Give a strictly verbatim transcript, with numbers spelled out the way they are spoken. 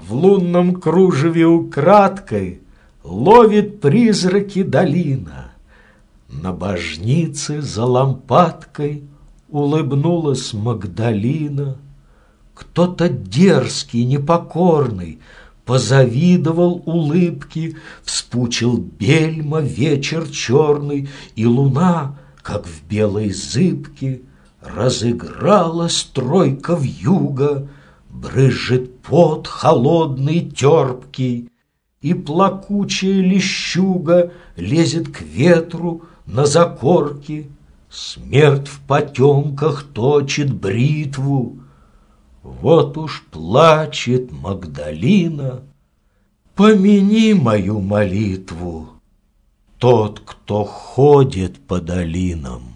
В лунном кружеве украдкой ловит призраки долина. На божнице за лампадкой улыбнулась Магдалина. Кто-то дерзкий, непокорный позавидовал улыбки, вспучил бельма вечер черный, и луна, как в белой зыбке, разыгралась тройка вьюга, брызжет пот холодный терпкий, и плакучая лещуга лезет к ветру на закорки. Смерть в потемках точит бритву. Вот уж плачет Магдалина, помяни мою молитву, тот, кто ходит по долинам.